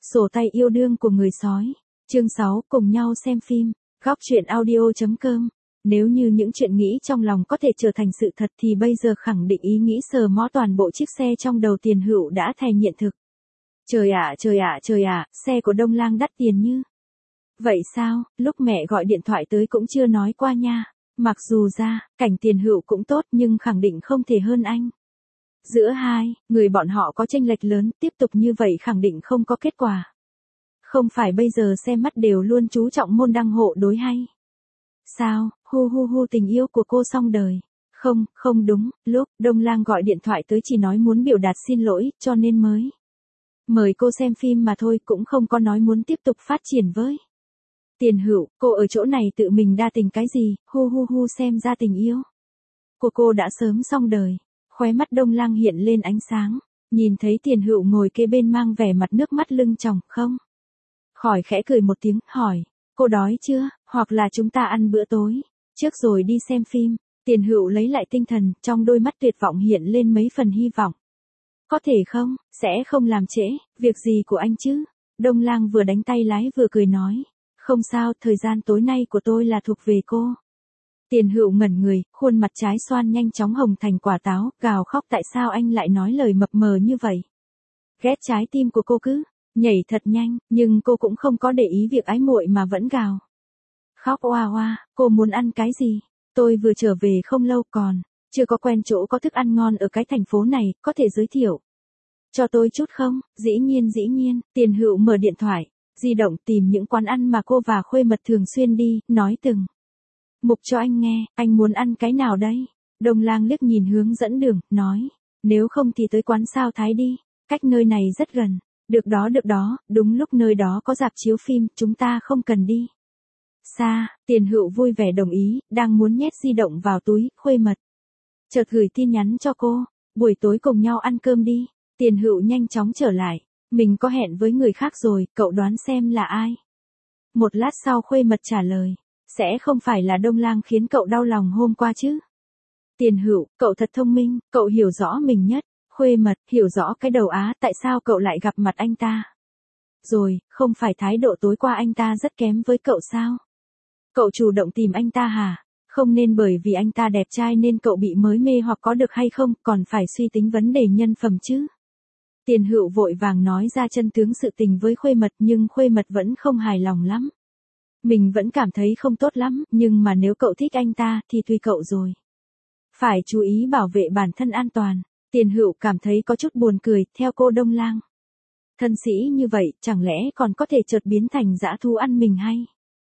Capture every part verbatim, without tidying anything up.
Sổ tay yêu đương của người sói. Chương sáu, cùng nhau xem phim. Góc truyện audio chấm com. Nếu như những chuyện nghĩ trong lòng có thể trở thành sự thật thì bây giờ khẳng định ý nghĩ sờ mó toàn bộ chiếc xe trong đầu Tiền Hữu đã thành hiện thực. Trời ạ, trời ạ, trời ạ, xe của Đông Lang đắt tiền như. Vậy sao, lúc mẹ gọi điện thoại tới cũng chưa nói qua nha. Mặc dù ra, cảnh Tiền Hữu cũng tốt nhưng khẳng định không thể hơn anh. Giữa hai, người bọn họ có chênh lệch lớn, tiếp tục như vậy khẳng định không có kết quả. Không phải bây giờ xem mắt đều luôn chú trọng môn đăng hộ đối hay. Sao, hu hu hu tình yêu của cô xong đời. Không, không đúng, lúc Đông Lang gọi điện thoại tới chỉ nói muốn biểu đạt xin lỗi, cho nên mới mời cô xem phim mà thôi, cũng không có nói muốn tiếp tục phát triển với Tiền Hữu. Cô ở chỗ này tự mình đa tình cái gì, hu hu hu xem ra tình yêu của cô đã sớm xong đời. Khóe mắt Đông Lang hiện lên ánh sáng, nhìn thấy Tiền Hữu ngồi kế bên mang vẻ mặt nước mắt lưng tròng, không khỏi khẽ cười một tiếng, hỏi, cô đói chưa, hoặc là chúng ta ăn bữa tối trước rồi đi xem phim. Tiền Hữu lấy lại tinh thần, trong đôi mắt tuyệt vọng hiện lên mấy phần hy vọng. Có thể không, sẽ không làm trễ, việc gì của anh chứ? Đông Lang vừa đánh tay lái vừa cười nói, không sao, thời gian tối nay của tôi là thuộc về cô. Tiền Hữu ngẩn người, khuôn mặt trái xoan nhanh chóng hồng thành quả táo, gào khóc, tại sao anh lại nói lời mập mờ như vậy? Ghét trái tim của cô cứ nhảy thật nhanh, nhưng cô cũng không có để ý việc ái muội mà vẫn gào khóc oa oa. Cô muốn ăn cái gì? Tôi vừa trở về không lâu, còn chưa có quen chỗ có thức ăn ngon ở cái thành phố này, có thể giới thiệu cho tôi chút không? Dĩ nhiên dĩ nhiên. Tiền Hữu mở điện thoại di động tìm những quán ăn mà cô và Khuê Mật thường xuyên đi, nói từng mục cho anh nghe. Anh muốn ăn cái nào đây? Đông Lang liếc nhìn hướng dẫn đường, nói, nếu không thì tới quán Sao Thái đi, cách nơi này rất gần. Được đó được đó, đúng lúc nơi đó có rạp chiếu phim, chúng ta không cần đi xa. Tiền Hữu vui vẻ đồng ý, đang muốn nhét di động vào túi, Khuê Mật chợt gửi tin nhắn cho cô, buổi tối cùng nhau ăn cơm đi. Tiền Hữu nhanh chóng trở lại, mình có hẹn với người khác rồi, cậu đoán xem là ai? Một lát sau Khuê Mật trả lời, sẽ không phải là Đông Lang khiến cậu đau lòng hôm qua chứ? Tiền Hữu, cậu thật thông minh, cậu hiểu rõ mình nhất. Khuê Mật, hiểu rõ cái đầu á, tại sao cậu lại gặp mặt anh ta? Rồi, không phải thái độ tối qua anh ta rất kém với cậu sao? Cậu chủ động tìm anh ta hả? Không nên bởi vì anh ta đẹp trai nên cậu bị mới mê hoặc có được hay không, còn phải suy tính vấn đề nhân phẩm chứ. Tiền Hữu vội vàng nói ra chân tướng sự tình với Khuê Mật, nhưng Khuê Mật vẫn không hài lòng lắm. Mình vẫn cảm thấy không tốt lắm, nhưng mà nếu cậu thích anh ta thì tùy cậu rồi. Phải chú ý bảo vệ bản thân an toàn. Tiền Hữu cảm thấy có chút buồn cười, theo cô Đông Lang thân sĩ như vậy, chẳng lẽ còn có thể chợt biến thành dã thú ăn mình hay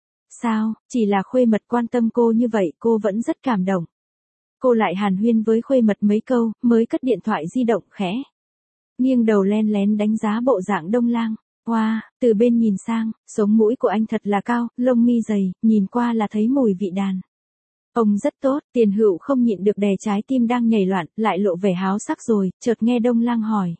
sao? Chỉ là Khuê Mật quan tâm cô như vậy, cô vẫn rất cảm động. Cô lại hàn huyên với Khuê Mật mấy câu, mới cất điện thoại di động, khẽ nghiêng đầu len lén đánh giá bộ dạng Đông Lang. Wow, từ bên nhìn sang, sống mũi của anh thật là cao, lông mi dày, nhìn qua là thấy mùi vị đàn ông rất tốt. Tiền Hữu không nhịn được đè trái tim đang nhảy loạn, lại lộ vẻ háo sắc rồi, chợt nghe Đông Lang hỏi,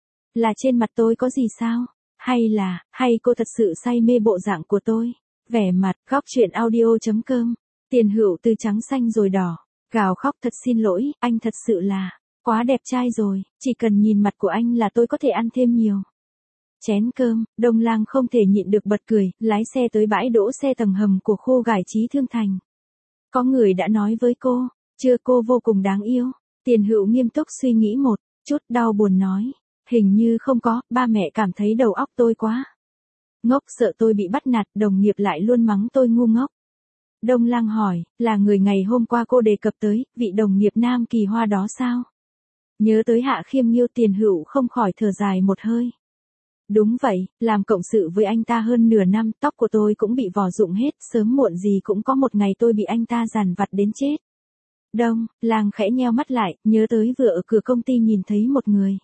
là trên mặt tôi có gì sao? Hay là, hay cô thật sự say mê bộ dạng của tôi? Vẻ mặt, góc truyện audio chấm com. Tiền Hữu từ trắng xanh rồi đỏ, gào khóc, thật xin lỗi, anh thật sự là quá đẹp trai rồi, chỉ cần nhìn mặt của anh là tôi có thể ăn thêm nhiều chén cơm. Đông Lang không thể nhịn được bật cười, lái xe tới bãi đỗ xe tầng hầm của khu giải trí Thương Thành. Có người đã nói với cô, chưa, cô vô cùng đáng yêu. Tiền Hữu nghiêm túc suy nghĩ một chút, đau buồn nói, hình như không có, ba mẹ cảm thấy đầu óc tôi quá ngốc, sợ tôi bị bắt nạt, đồng nghiệp lại luôn mắng tôi ngu ngốc. Đông Lang hỏi, là người ngày hôm qua cô đề cập tới, vị đồng nghiệp Nam Kỳ Hoa đó sao? Nhớ tới Hạ Khiêm Nghiêu, Tiền Hữu không khỏi thở dài một hơi. Đúng vậy, làm cộng sự với anh ta hơn nửa năm, tóc của tôi cũng bị vò rụng hết, sớm muộn gì cũng có một ngày tôi bị anh ta dằn vặt đến chết. Đông Lang khẽ nheo mắt lại, nhớ tới vừa ở cửa công ty nhìn thấy một người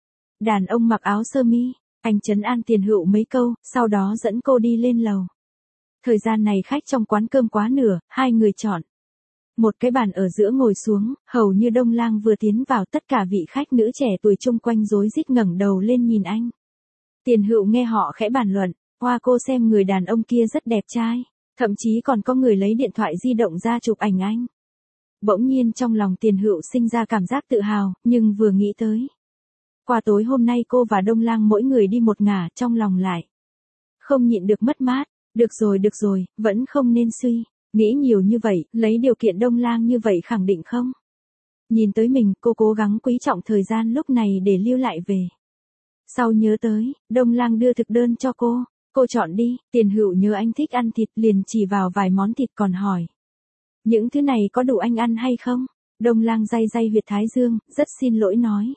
đàn ông mặc áo sơ mi. Anh trấn an Tiền Hữu mấy câu, sau đó dẫn cô đi lên lầu. Thời gian này khách trong quán cơm quá nửa, hai người chọn một cái bàn ở giữa ngồi xuống, hầu như Đông Lang vừa tiến vào tất cả vị khách nữ trẻ tuổi chung quanh rối rít ngẩng đầu lên nhìn anh. Tiền Hữu nghe họ khẽ bàn luận, hoa cô xem người đàn ông kia rất đẹp trai, thậm chí còn có người lấy điện thoại di động ra chụp ảnh anh. Bỗng nhiên trong lòng Tiền Hữu sinh ra cảm giác tự hào, nhưng vừa nghĩ tới Qua tối hôm nay cô và Đông Lang mỗi người đi một ngả, trong lòng lại không nhịn được mất mát. Được rồi được rồi, vẫn không nên suy nghĩ nhiều như vậy, lấy điều kiện Đông Lang như vậy khẳng định không nhìn tới mình. Cô cố gắng quý trọng thời gian lúc này để lưu lại về. Sau nhớ tới, Đông Lang đưa thực đơn cho cô. Cô chọn đi. Tiền Hữu nhớ anh thích ăn thịt liền chỉ vào vài món thịt còn hỏi. Những thứ này có đủ anh ăn hay không? Đông Lang day day huyệt thái dương, rất xin lỗi nói.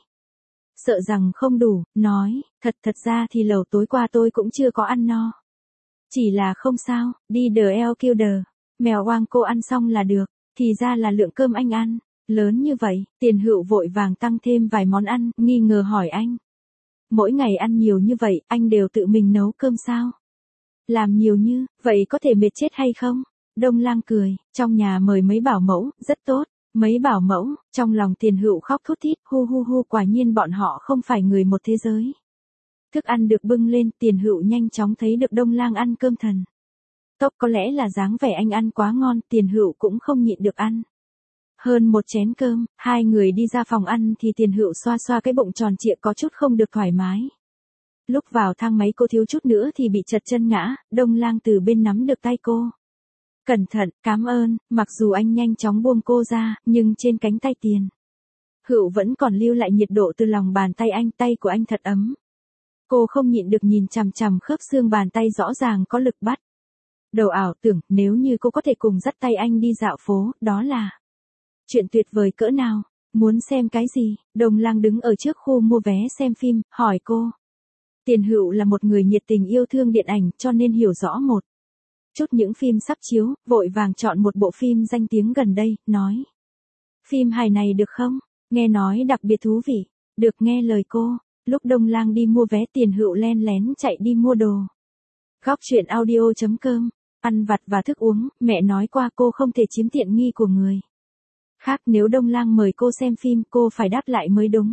Sợ rằng không đủ, nói, thật thật ra thì lẩu tối qua tôi cũng chưa có ăn no. Chỉ là không sao, đi đờ eo kêu đờ. Mèo oang cô ăn xong là được, thì ra là lượng cơm anh ăn lớn như vậy. Tiền Hữu vội vàng tăng thêm vài món ăn, nghi ngờ hỏi anh. Mỗi ngày ăn nhiều như vậy, anh đều tự mình nấu cơm sao? Làm nhiều như, vậy có thể mệt chết hay không? Đông Lang cười, trong nhà mời mấy bảo mẫu, rất tốt. Mấy bảo mẫu, trong lòng Tiền Hữu khóc thút thít, hu hu hu, quả nhiên bọn họ không phải người một thế giới. Thức ăn được bưng lên, Tiền Hữu nhanh chóng thấy được Đông Lang ăn cơm thần tốc, có lẽ là dáng vẻ anh ăn quá ngon, Tiền Hữu cũng không nhịn được ăn hơn một chén cơm. Hai người đi ra phòng ăn thì Tiền Hữu xoa xoa cái bụng tròn trịa có chút không được thoải mái. Lúc vào thang máy cô thiếu chút nữa thì bị trật chân ngã, Đông Lang từ bên nắm được tay cô. Cẩn thận, cảm ơn. Mặc dù anh nhanh chóng buông cô ra, nhưng trên cánh tay Tiền Hữu vẫn còn lưu lại nhiệt độ từ lòng bàn tay anh, tay của anh thật ấm. Cô không nhịn được nhìn chằm chằm khớp xương bàn tay rõ ràng có lực bắt đầu ảo tưởng, nếu như cô có thể cùng dắt tay anh đi dạo phố, đó là chuyện tuyệt vời cỡ nào. Muốn xem cái gì? Đông Lang đứng ở trước khu mua vé xem phim, hỏi cô. Tiền Hữu là một người nhiệt tình yêu thương điện ảnh, cho nên hiểu rõ một chút những phim sắp chiếu, vội vàng chọn một bộ phim danh tiếng gần đây, nói. Phim hài này được không? Nghe nói đặc biệt thú vị. Được, nghe lời cô. Lúc Đông Lang đi mua vé, Tiền Hữu len lén chạy đi mua đồ. Góc truyện audio chấm com, ăn vặt và thức uống, mẹ nói qua cô không thể chiếm tiện nghi của người khác, nếu Đông Lang mời cô xem phim, cô phải đáp lại mới đúng.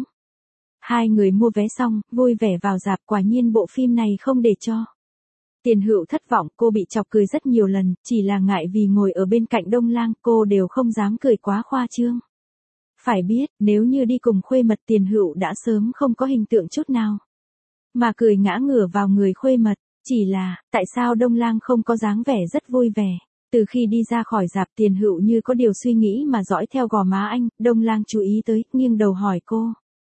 Hai người mua vé xong, vui vẻ vào rạp, quả nhiên bộ phim này không để cho Tiền Hữu thất vọng. Cô bị chọc cười rất nhiều lần, chỉ là ngại vì ngồi ở bên cạnh Đông Lang, cô đều không dám cười quá khoa trương. Phải biết, nếu như đi cùng khuê mật, Tiền Hữu đã sớm không có hình tượng chút nào mà cười ngã ngửa vào người khuê mật. Chỉ là, tại sao Đông Lang không có dáng vẻ rất vui vẻ? Từ khi đi ra khỏi rạp, Tiền Hữu như có điều suy nghĩ mà dõi theo gò má anh. Đông Lang chú ý tới, nghiêng đầu hỏi cô.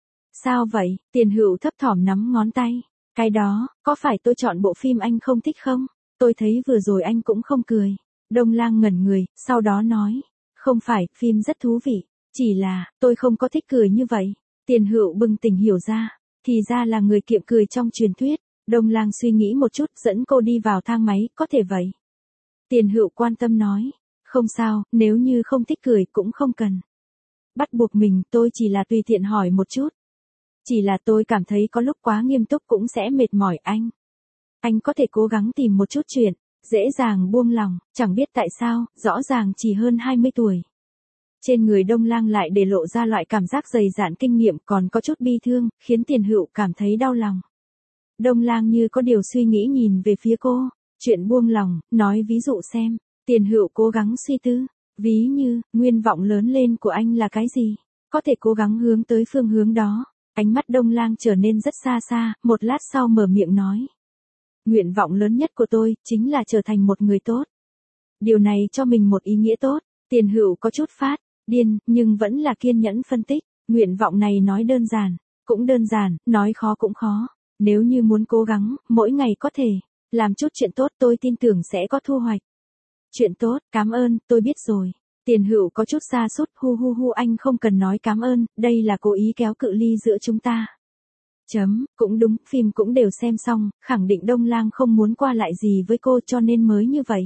Sao vậy? Tiền Hữu thấp thỏm nắm ngón tay. Cái đó, có phải tôi chọn bộ phim anh không thích không? Tôi thấy vừa rồi anh cũng không cười. Đông Lang ngẩn người, sau đó nói. Không phải, phim rất thú vị. Chỉ là, tôi không có thích cười như vậy. Tiền Hữu bừng tỉnh hiểu ra. Thì ra là người kiệm cười trong truyền thuyết. Đông Lang suy nghĩ một chút, dẫn cô đi vào thang máy, có thể vậy. Tiền Hữu quan tâm nói. Không sao, nếu như không thích cười cũng không cần bắt buộc mình, tôi chỉ là tùy tiện hỏi một chút. Chỉ là tôi cảm thấy có lúc quá nghiêm túc cũng sẽ mệt mỏi anh. Anh có thể cố gắng tìm một chút chuyện dễ dàng buông lòng. Chẳng biết tại sao, rõ ràng chỉ hơn hai mươi tuổi. Trên người Đông Lang lại để lộ ra loại cảm giác dày dạn kinh nghiệm, còn có chút bi thương, khiến Tiền Hữu cảm thấy đau lòng. Đông Lang như có điều suy nghĩ nhìn về phía cô. Chuyện buông lòng, nói ví dụ xem. Tiền Hữu cố gắng suy tư. Ví như, nguyện vọng lớn lên của anh là cái gì? Có thể cố gắng hướng tới phương hướng đó. Ánh mắt Đông Lang trở nên rất xa xa, một lát sau mở miệng nói. Nguyện vọng lớn nhất của tôi, chính là trở thành một người tốt. Điều này cho mình một ý nghĩa tốt. Tiền Hữu có chút phát điên, nhưng vẫn là kiên nhẫn phân tích. Nguyện vọng này nói đơn giản, cũng đơn giản, nói khó cũng khó. Nếu như muốn cố gắng, mỗi ngày có thể làm chút chuyện tốt, tôi tin tưởng sẽ có thu hoạch. Chuyện tốt, cảm ơn, tôi biết rồi. Tiền Hữu có chút xa sút, hu hu hu, anh không cần nói cảm ơn, đây là cố ý kéo cự ly giữa chúng ta. Chấm, cũng đúng, phim cũng đều xem xong, khẳng định Đông Lang không muốn qua lại gì với cô cho nên mới như vậy.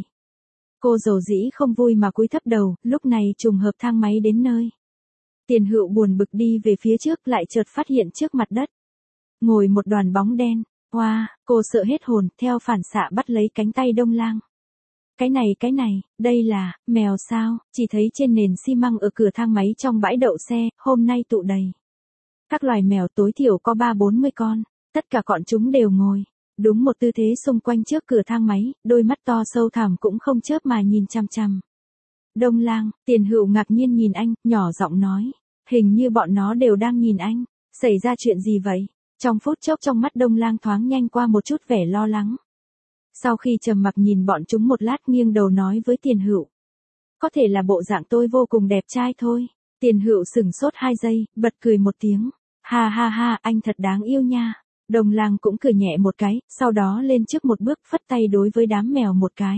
Cô dầu dĩ không vui mà cúi thấp đầu, lúc này trùng hợp thang máy đến nơi. Tiền Hữu buồn bực đi về phía trước, lại chợt phát hiện trước mặt đất ngồi một đoàn bóng đen. Hoa, wow, cô sợ hết hồn, theo phản xạ bắt lấy cánh tay Đông Lang. Cái này cái này, đây là, mèo sao? Chỉ thấy trên nền xi măng ở cửa thang máy trong bãi đậu xe, hôm nay tụ đầy các loài mèo, tối thiểu có ba bốn mươi con, tất cả bọn chúng đều ngồi đúng một tư thế xung quanh trước cửa thang máy, đôi mắt to sâu thẳm cũng không chớp mà nhìn chằm chằm Đông Lang. Tiền Hữu ngạc nhiên nhìn anh, nhỏ giọng nói, hình như bọn nó đều đang nhìn anh. Xảy ra chuyện gì vậy? Trong phút chốc trong mắt Đông Lang thoáng nhanh qua một chút vẻ lo lắng. Sau khi trầm mặc nhìn bọn chúng một lát nghiêng đầu nói với Tiền Hựu. Có thể là bộ dạng tôi vô cùng đẹp trai thôi. Tiền Hựu sửng sốt hai giây, bật cười một tiếng. Ha ha ha, anh thật đáng yêu nha. Đông Lang cũng cười nhẹ một cái, sau đó lên trước một bước phất tay đối với đám mèo một cái.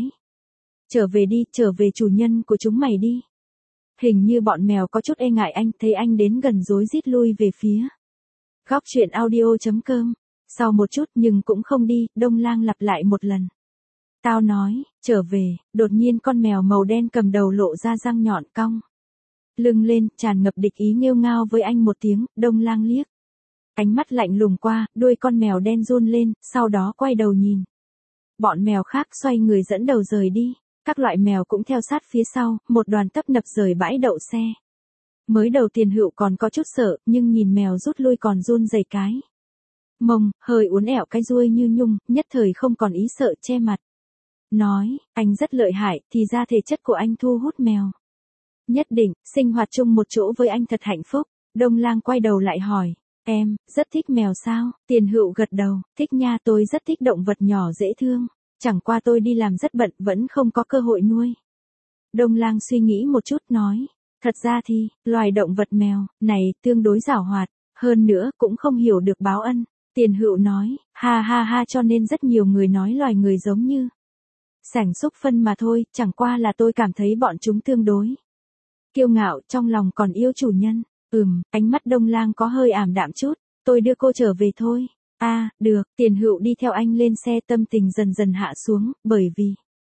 Trở về đi, trở về chủ nhân của chúng mày đi. Hình như bọn mèo có chút e ngại anh, thấy anh đến gần rối rít lui về phía. Góc truyện audio chấm com. Sau một chút nhưng cũng không đi, Đông Lang lặp lại một lần. Tao nói, trở về, đột nhiên con mèo màu đen cầm đầu lộ ra răng nhọn cong. Lưng lên, tràn ngập địch ý nghêu ngao với anh một tiếng, Đông Lang liếc. Ánh mắt lạnh lùng qua, đuôi con mèo đen run lên, sau đó quay đầu nhìn. Bọn mèo khác xoay người dẫn đầu rời đi, các loại mèo cũng theo sát phía sau, một đoàn tấp nập rời bãi đậu xe. Mới đầu Tiền Hựu còn có chút sợ, nhưng nhìn mèo rút lui còn run rẩy cái mông, hơi uốn éo cái ruôi như nhung, nhất thời không còn ý sợ che mặt. Nói, anh rất lợi hại, thì ra thể chất của anh thu hút mèo. Nhất định, sinh hoạt chung một chỗ với anh thật hạnh phúc. Đông Lang quay đầu lại hỏi, em, rất thích mèo sao? Tiền Hựu gật đầu, thích nha, tôi rất thích động vật nhỏ dễ thương. Chẳng qua tôi đi làm rất bận, vẫn không có cơ hội nuôi. Đông Lang suy nghĩ một chút nói, thật ra thì, loài động vật mèo, này, tương đối giảo hoạt, hơn nữa, cũng không hiểu được báo ân. Tiền Hựu nói, ha ha ha, cho nên rất nhiều người nói loài người giống như sảnh xúc phân mà thôi, chẳng qua là tôi cảm thấy bọn chúng tương đối kiêu ngạo, trong lòng còn yêu chủ nhân. Ừm, ánh mắt Đông Lang có hơi ảm đạm chút, tôi đưa cô trở về thôi. A, à, được, Tiền Hựu đi theo anh lên xe, tâm tình dần dần hạ xuống, bởi vì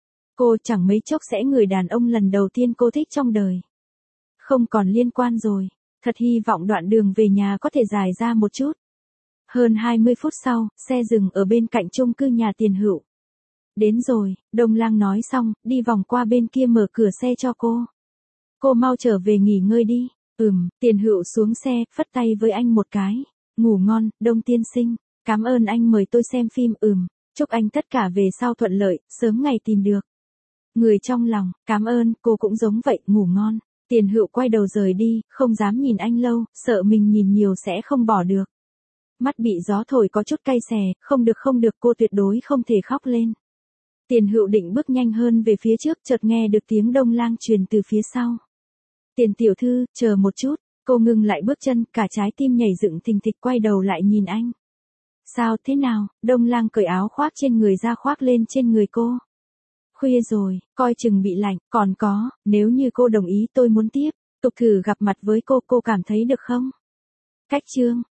cô chẳng mấy chốc sẽ người đàn ông lần đầu tiên cô thích trong đời. Không còn liên quan rồi, thật hy vọng đoạn đường về nhà có thể dài ra một chút. Hơn hai mươi phút sau, xe dừng ở bên cạnh chung cư nhà Tiền Hựu. Đến rồi, Đông Lang nói xong, đi vòng qua bên kia mở cửa xe cho cô. Cô mau trở về nghỉ ngơi đi. Ừm, Tiền Hựu xuống xe, phất tay với anh một cái. Ngủ ngon, Đông tiên sinh. Cảm ơn anh mời tôi xem phim. Ừm, chúc anh tất cả về sau thuận lợi, sớm ngày tìm được người trong lòng. Cảm ơn, cô cũng giống vậy, ngủ ngon. Tiền Hựu quay đầu rời đi, không dám nhìn anh lâu, sợ mình nhìn nhiều sẽ không bỏ được. Mắt bị gió thổi có chút cay xè, không được không được, cô tuyệt đối không thể khóc lên. Tiền Hựu định bước nhanh hơn về phía trước, chợt nghe được tiếng Đông Lang truyền từ phía sau. Tiền tiểu thư, chờ một chút. Cô ngừng lại bước chân, cả trái tim nhảy dựng thình thịch, quay đầu lại nhìn anh. Sao thế nào? Đông Lang cởi áo khoác trên người ra khoác lên trên người cô. Khuya rồi, coi chừng bị lạnh, còn có, nếu như cô đồng ý tôi muốn tiếp tục thử gặp mặt với cô, cô cảm thấy được không? Cách chương